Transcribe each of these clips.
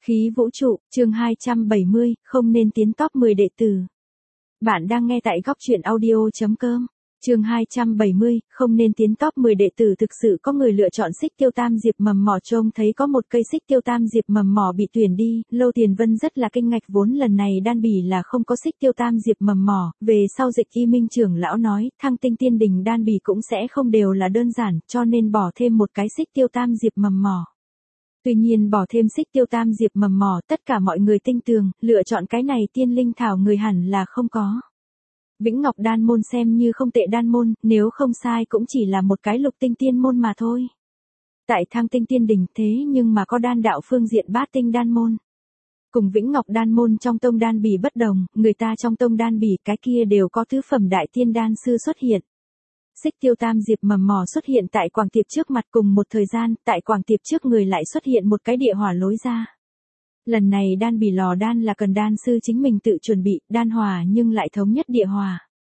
Khí vũ trụ, chương 270, không nên tiến top 10 đệ tử. Bạn đang nghe tại góc truyện audio.com. Chương 270, không nên tiến top 10 đệ tử. Thực sự có người lựa chọn xích tiêu tam diệp mầm mỏ. Trông thấy có một cây xích tiêu tam diệp mầm mỏ bị tuyển đi, Lô Tiền Vân rất là kinh ngạc, vốn lần này đan bỉ là không có xích tiêu tam diệp mầm mỏ. Về sau Dịch Y Minh trưởng lão nói, Thăng Tinh Tiên Đình đan bỉ cũng sẽ không đều là đơn giản, cho nên bỏ thêm một cái xích tiêu tam diệp mầm mỏ. Tuy nhiên bỏ thêm xích tiêu tam diệp mầm mỏ, tất cả mọi người tinh tường, lựa chọn cái này tiên linh thảo người hẳn là không có. Vĩnh Ngọc đan môn xem như không tệ đan môn, nếu không sai cũng chỉ là một cái lục tinh tiên môn mà thôi. Tại Thăng Tinh Tiên Đình thế nhưng mà có đan đạo phương diện bát tinh đan môn. Cùng Vĩnh Ngọc đan môn trong tông đan bỉ bất đồng, người ta trong tông đan bỉ cái kia đều có tứ phẩm đại tiên đan sư xuất hiện. Xích tiêu tam diệp mầm mỏ xuất hiện tại Quảng Tiệp trước mặt, cùng một thời gian, tại Quảng Tiệp trước người lại xuất hiện một cái địa hỏa lối ra. Lần này đan bỉ lò đan là cần đan sư chính mình tự chuẩn bị, đan hỏa nhưng lại thống nhất địa hỏa.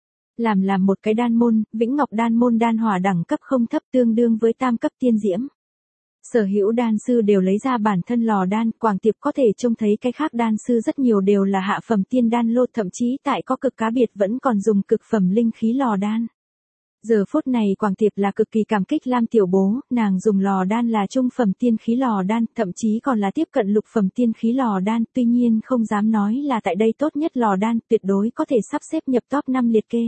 Làm một cái đan môn, Vĩnh Ngọc đan môn đan hỏa đẳng cấp không thấp, tương đương với tam cấp tiên diễm. Sở hữu đan sư đều lấy ra bản thân lò đan, Quảng Tiệp có thể trông thấy cái khác đan sư rất nhiều đều là hạ phẩm tiên đan lô, thậm chí tại có cực cá biệt vẫn còn dùng cực phẩm linh khí lò đan. Giờ phút này Quảng Tiệp là cực kỳ cảm kích Lam Tiểu Bố, nàng dùng lò đan là trung phẩm tiên khí lò đan, thậm chí còn là tiếp cận lục phẩm tiên khí lò đan, tuy nhiên không dám nói là tại đây tốt nhất lò đan, tuyệt đối có thể sắp xếp nhập top 5 liệt kê.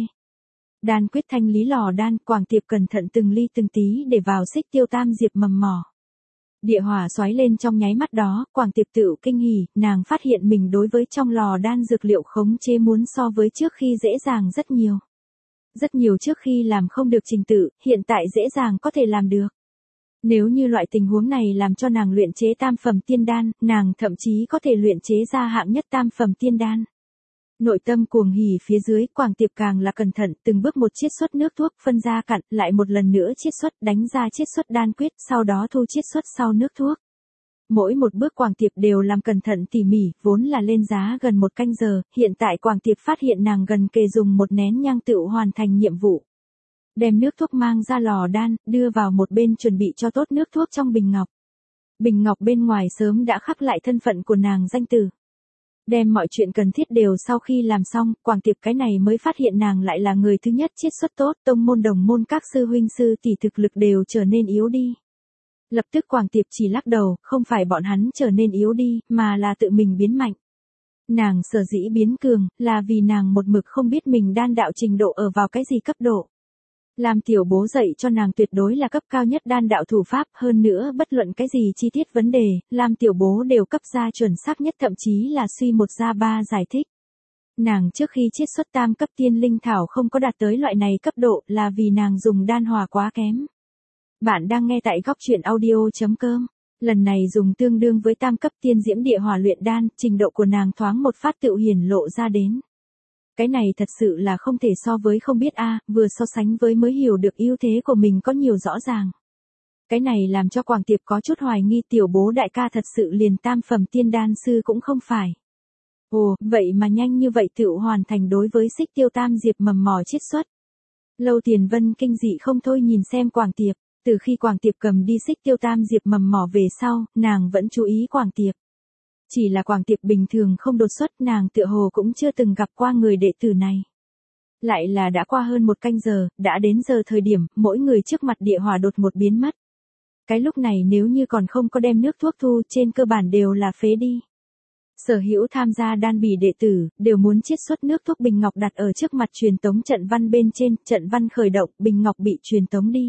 Đan quyết thanh lý lò đan, Quảng Tiệp cẩn thận từng ly từng tí để vào xích tiêu tam diệp mầm mỏ. Địa hỏa xoáy lên trong nháy mắt đó, Quảng Tiệp tự kinh hỉ, nàng phát hiện mình đối với trong lò đan dược liệu khống chế muốn so với trước khi dễ dàng rất nhiều. Rất nhiều trước khi làm không được trình tự, hiện tại dễ dàng có thể làm được. Nếu như loại tình huống này làm cho nàng luyện chế tam phẩm tiên đan, nàng thậm chí có thể luyện chế ra hạng nhất tam phẩm tiên đan. Nội tâm cuồng hỉ phía dưới, Quảng Tiệp càng là cẩn thận, từng bước một chiết xuất nước thuốc, phân ra cặn, lại một lần nữa chiết xuất, đánh ra chiết xuất đan quyết, sau đó thu chiết xuất sau nước thuốc. Mỗi một bước Quảng Tiệp đều làm cẩn thận tỉ mỉ, vốn là lên giá gần một canh giờ, hiện tại Quảng Tiệp phát hiện nàng gần kề dùng một nén nhang tự hoàn thành nhiệm vụ. Đem nước thuốc mang ra lò đan, đưa vào một bên chuẩn bị cho tốt nước thuốc trong bình ngọc. Bình ngọc bên ngoài sớm đã khắc lại thân phận của nàng danh từ. Đem mọi chuyện cần thiết đều sau khi làm xong, Quảng Tiệp cái này mới phát hiện nàng lại là người thứ nhất chiết xuất tốt, tông môn đồng môn các sư huynh sư tỷ thực lực đều trở nên yếu đi. Lập tức Quảng Tiệp chỉ lắc đầu, không phải bọn hắn trở nên yếu đi, mà là tự mình biến mạnh. Nàng sở dĩ biến cường, là vì nàng một mực không biết mình đan đạo trình độ ở vào cái gì cấp độ. Làm Tiểu Bố dạy cho nàng tuyệt đối là cấp cao nhất đan đạo thủ pháp, hơn nữa bất luận cái gì chi tiết vấn đề, làm Tiểu Bố đều cấp ra chuẩn xác nhất, thậm chí là suy một ra ba giải thích. Nàng trước khi chiết xuất tam cấp tiên linh thảo không có đạt tới loại này cấp độ là vì nàng dùng đan hòa quá kém. Bạn đang nghe tại góc truyện audio.com. Lần này dùng tương đương với tam cấp tiên diễm địa hỏa luyện đan, trình độ của nàng thoáng một phát tự hiển lộ ra đến. Cái này thật sự là không thể so với không biết vừa so sánh với mới hiểu được ưu thế của mình có nhiều rõ ràng. Cái này làm cho Quảng Tiệp có chút hoài nghi Tiểu Bố đại ca thật sự liền tam phẩm tiên đan sư cũng không phải. Ồ, vậy mà nhanh như vậy tự hoàn thành đối với xích tiêu tam diệp mầm mỏ chiết xuất. Lô Tiền Vân kinh dị không thôi nhìn xem Quảng Tiệp. Từ khi Quảng Tiệp cầm đi xích tiêu tam diệp mầm mỏ về sau, nàng vẫn chú ý Quảng Tiệp. Chỉ là Quảng Tiệp bình thường không đột xuất, nàng tựa hồ cũng chưa từng gặp qua người đệ tử này. Lại là đã qua hơn một canh giờ, đã đến giờ thời điểm, mỗi người trước mặt địa hỏa đột một biến mất. Cái lúc này nếu như còn không có đem nước thuốc thu, trên cơ bản đều là phế đi. Sở hữu tham gia đan bỉ đệ tử, đều muốn chiết xuất nước thuốc bình ngọc đặt ở trước mặt truyền tống trận văn bên trên, trận văn khởi động, bình ngọc bị truyền tống đi.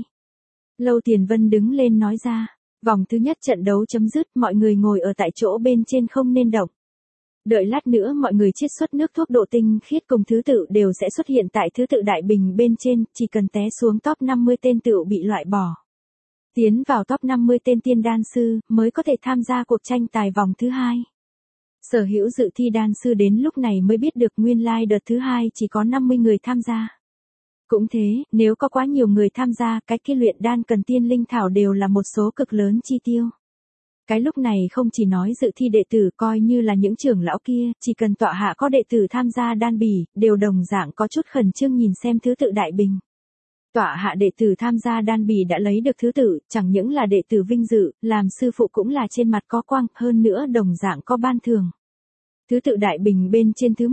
Lô Tiền Vân đứng lên nói ra, vòng thứ nhất trận đấu chấm dứt, mọi người ngồi ở tại chỗ bên trên không nên động. Đợi lát nữa mọi người chiết xuất nước thuốc độ tinh khiết cùng thứ tự đều sẽ xuất hiện tại thứ tự đại bình bên trên, chỉ cần té xuống top 50 tên tự bị loại bỏ. Tiến vào top 50 tên tiên đan sư mới có thể tham gia cuộc tranh tài vòng thứ hai. Sở hữu dự thi đan sư đến lúc này mới biết được nguyên lai đợt thứ hai chỉ có 50 người tham gia. Cũng thế, nếu có quá nhiều người tham gia, cái kia luyện đan cần tiên linh thảo đều là một số cực lớn chi tiêu. Cái lúc này không chỉ nói dự thi đệ tử, coi như là những trưởng lão kia, chỉ cần tọa hạ có đệ tử tham gia đan bỉ, đều đồng dạng có chút khẩn trương nhìn xem thứ tự đại bình. tọa hạ đệ tử tham gia đan bì đã lấy được thứ tự, chẳng những là đệ tử vinh dự, làm sư phụ cũng là trên mặt có quang, hơn nữa đồng dạng có ban thưởng. Thứ tự đại bình bên trên thứ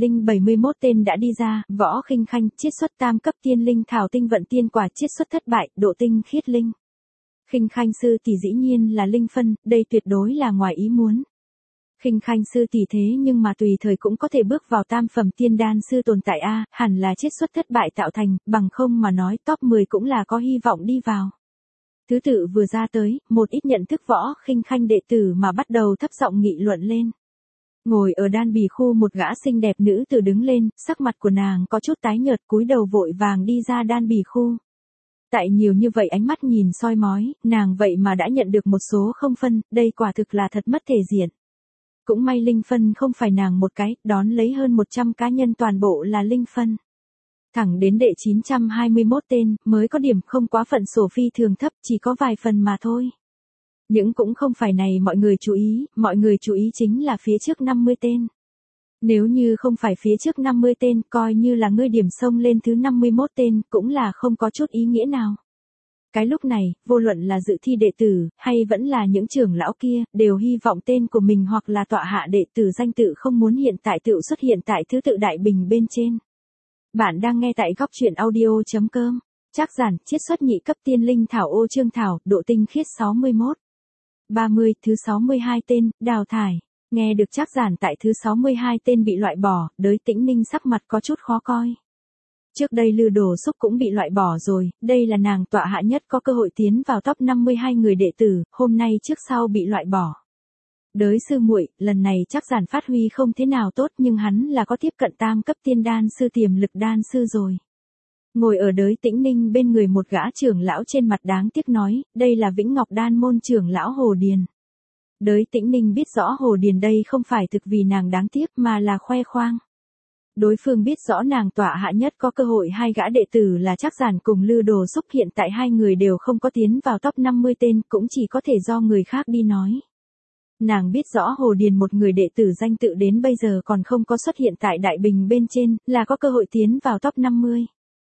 1071 tên đã đi ra, Võ Khinh Khanh, chiết xuất tam cấp tiên linh thảo tinh vận tiên quả chiết xuất thất bại, độ tinh khiết linh. Khinh Khanh sư tỷ dĩ nhiên là linh phân, đây tuyệt đối là ngoài ý muốn. Khinh Khanh sư tỷ thế nhưng mà tùy thời cũng có thể bước vào tam phẩm tiên đan sư tồn tại a, hẳn là chiết xuất thất bại tạo thành, bằng không mà nói top 10 cũng là có hy vọng đi vào. Thứ tự vừa ra tới, một ít nhận thức Võ Khinh Khanh đệ tử mà bắt đầu thấp giọng nghị luận lên. Ngồi ở đan bì khu một gã xinh đẹp nữ tử đứng lên, sắc mặt của nàng có chút tái nhợt, cúi đầu vội vàng đi ra đan bì khu. Tại nhiều như vậy ánh mắt nhìn soi mói, nàng vậy mà đã nhận được một số không phân, đây quả thực là thật mất thể diện. Cũng may linh phân không phải nàng một cái, đón lấy hơn 100 cá nhân toàn bộ là linh phân. Thẳng đến đệ 921 tên, mới có điểm không quá phận sổ phi thường thấp, chỉ có vài phần mà thôi. Những cũng không phải này mọi người chú ý chính là phía trước 50 tên. Nếu như không phải phía trước 50 tên, coi như là ngươi điểm xông lên thứ 51 tên, cũng là không có chút ý nghĩa nào. Cái lúc này, vô luận là dự thi đệ tử, hay vẫn là những trưởng lão kia, đều hy vọng tên của mình hoặc là tọa hạ đệ tử danh tự không muốn hiện tại tự xuất hiện tại thứ tự đại bình bên trên. Bạn đang nghe tại góc truyện audio.com. Trác Giản, chiết xuất nhị cấp tiên linh thảo ô trương thảo, độ tinh khiết 61. 30, thứ 62 tên, đào thải. Nghe được Trác Giản tại thứ 62 tên bị loại bỏ, Đới Tĩnh Ninh sắc mặt có chút khó coi. Trước đây Lư Đồ Xúc cũng bị loại bỏ rồi, đây là nàng tọa hạ nhất có cơ hội tiến vào top 52 người đệ tử, hôm nay trước sau bị loại bỏ. Đới sư muội, lần này Trác Giản phát huy không thế nào tốt nhưng hắn là có tiếp cận tam cấp tiên đan sư tiềm lực đan sư rồi. Ngồi ở Đới Tĩnh Ninh bên người một gã trưởng lão trên mặt đáng tiếc nói, đây là Vĩnh Ngọc Đan môn trưởng lão Hồ Điền. Đới Tĩnh Ninh biết rõ Hồ Điền đây không phải thực vì nàng đáng tiếc mà là khoe khoang. Đối phương biết rõ nàng tọa hạ nhất có cơ hội hai gã đệ tử là Trác Giản cùng Lư Đồ Xúc, hiện tại hai người đều không có tiến vào top 50 tên, cũng chỉ có thể do người khác đi nói. Nàng biết rõ Hồ Điền một người đệ tử danh tự đến bây giờ còn không có xuất hiện tại đại bình bên trên, là có cơ hội tiến vào top 50.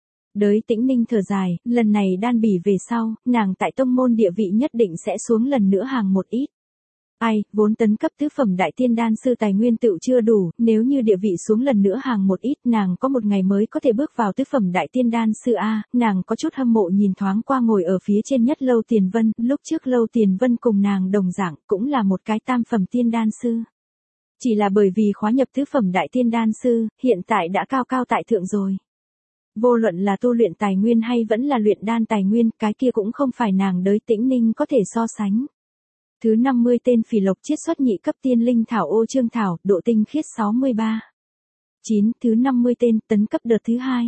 Đới Tĩnh Ninh thở dài, lần này đan bỉ về sau, nàng tại tông môn địa vị nhất định sẽ xuống lần nữa hàng một ít. Ai, vốn tấn cấp tứ phẩm đại tiên đan sư tài nguyên tựu chưa đủ, nếu như địa vị xuống lần nữa hàng một ít, nàng có một ngày mới có thể bước vào tứ phẩm đại tiên đan sư a, nàng có chút hâm mộ nhìn thoáng qua ngồi ở phía trên nhất Lâu Tiền Vân, lúc trước Lâu Tiền Vân cùng nàng đồng dạng, cũng là một cái tam phẩm tiên đan sư. Chỉ là bởi vì khóa nhập tứ phẩm đại tiên đan sư, hiện tại đã cao cao tại thượng rồi. Vô luận là tu luyện tài nguyên hay vẫn là luyện đan tài nguyên, cái kia cũng không phải nàng Đới Tĩnh Ninh có thể so sánh. Thứ 50 tên Phỉ Lộc chiết xuất nhị cấp tiên linh thảo ô trương thảo, độ tinh khiết 63. 9. Thứ 50 tên, tấn cấp đợt thứ 2.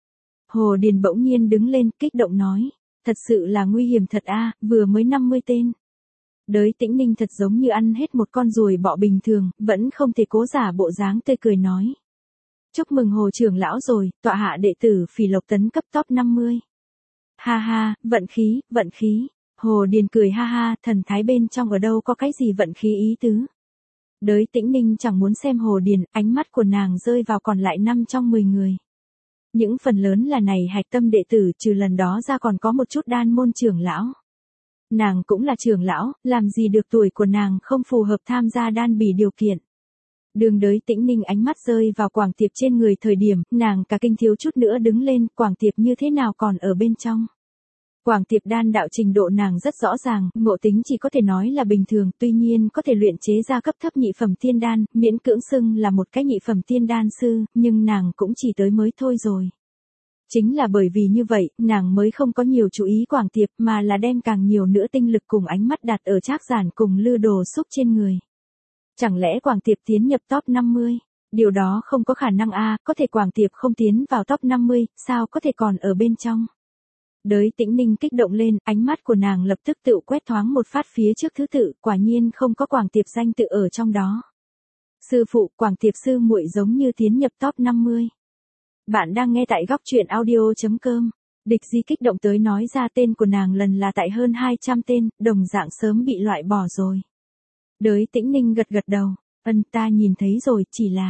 Hồ Điền bỗng nhiên đứng lên, kích động nói, thật sự là nguy hiểm thật a, vừa mới 50 tên. Đới Tĩnh Ninh thật giống như ăn hết một con ruồi bọ bình thường, vẫn không thể cố giả bộ dáng tươi cười nói. Chúc mừng Hồ trưởng lão rồi, tọa hạ đệ tử Phỉ Lộc tấn cấp top 50. Ha ha, vận khí. Hồ Điền cười ha ha, thần thái bên trong ở đâu có cái gì vận khí ý tứ. Đới Tĩnh Ninh chẳng muốn xem Hồ Điền, ánh mắt của nàng rơi vào còn lại 5 trong 10 người. Những phần lớn là này hạch tâm đệ tử, trừ lần đó ra còn có một chút đan môn trưởng lão. Nàng cũng là trưởng lão, làm gì được tuổi của nàng không phù hợp tham gia đan bỉ điều kiện. Đường Đới Tĩnh Ninh ánh mắt rơi vào Quảng Tiệp trên người thời điểm, nàng cả kinh thiếu chút nữa đứng lên, Quảng Tiệp như thế nào còn ở bên trong. Quảng Tiệp đan đạo trình độ nàng rất rõ ràng, ngộ tính chỉ có thể nói là bình thường, tuy nhiên có thể luyện chế ra cấp thấp nhị phẩm tiên đan, miễn cưỡng xưng là một cái nhị phẩm tiên đan sư, nhưng nàng cũng chỉ tới mới thôi rồi. Chính là bởi vì như vậy, nàng mới không có nhiều chú ý Quảng Tiệp mà là đem càng nhiều nữa tinh lực cùng ánh mắt đặt ở Trác Giản cùng Lư Đồ Xúc trên người. Chẳng lẽ Quảng Tiệp tiến nhập top 50? Điều đó không có khả năng a, có thể Quảng Tiệp không tiến vào top 50, sao có thể còn ở bên trong? Đới Tĩnh Ninh kích động lên, ánh mắt của nàng lập tức tự quét thoáng một phát phía trước thứ tự, quả nhiên không có Quảng Tiệp danh tự ở trong đó. Sư phụ, Quảng Tiệp sư muội giống như tiến nhập top 50. Bạn đang nghe tại góc truyện audio.com. Địch Di kích động tới nói ra tên của nàng lần là tại hơn 200 tên, đồng dạng sớm bị loại bỏ rồi. Đới Tĩnh Ninh gật gật đầu, ta nhìn thấy rồi, chỉ là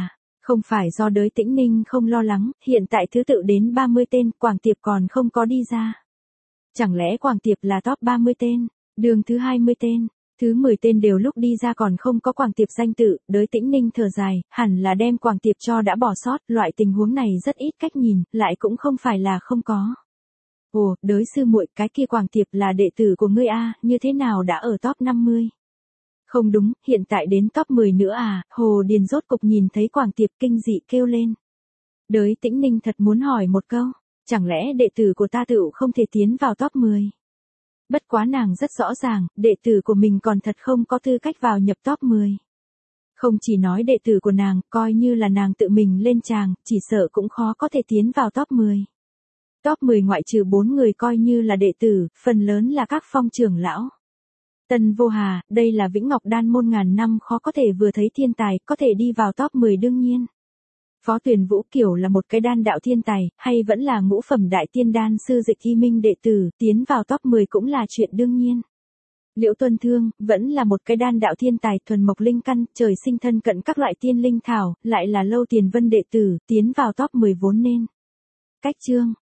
Không phải do đới Tĩnh Ninh không lo lắng, hiện tại thứ tự đến 30 tên, Quảng Tiệp còn không có đi ra. Chẳng lẽ Quảng Tiệp là top 30 tên, đường thứ 20 tên, thứ 10 tên đều lúc đi ra còn không có Quảng Tiệp danh tự, đới Tĩnh Ninh thở dài, hẳn là đem Quảng Tiệp cho đã bỏ sót, loại tình huống này rất ít cách nhìn, lại cũng không phải là không có. Ồ, đới sư muội, cái kia Quảng Tiệp là đệ tử của ngươi a, như thế nào đã ở top 50? Không đúng, hiện tại đến top 10 nữa à, Hồ Điền rốt cục nhìn thấy Quảng Tiệp kinh dị kêu lên. Đới Tĩnh Ninh thật muốn hỏi một câu, chẳng lẽ đệ tử của ta tựu không thể tiến vào top 10? Bất quá nàng rất rõ ràng, đệ tử của mình còn thật không có tư cách vào nhập top 10. Không chỉ nói đệ tử của nàng, coi như là nàng tự mình lên tràng, chỉ sợ cũng khó có thể tiến vào top 10. Top 10 ngoại trừ 4 người coi như là đệ tử, phần lớn là các phong trưởng lão. Tân Vô Hà, đây là Vĩnh Ngọc Đan môn ngàn năm khó có thể vừa thấy thiên tài, có thể đi vào top 10 đương nhiên. Phó Tuyền Vũ Kiều là một cái đan đạo thiên tài, hay vẫn là ngũ phẩm đại tiên đan sư Dịch Y Minh đệ tử, tiến vào top 10 cũng là chuyện đương nhiên. Liễu Tuân Thương, vẫn là một cái đan đạo thiên tài thuần mộc linh căn, trời sinh thân cận các loại tiên linh thảo, lại là Lâu Tiền Vân đệ tử, tiến vào top 10 vốn nên. Cách chương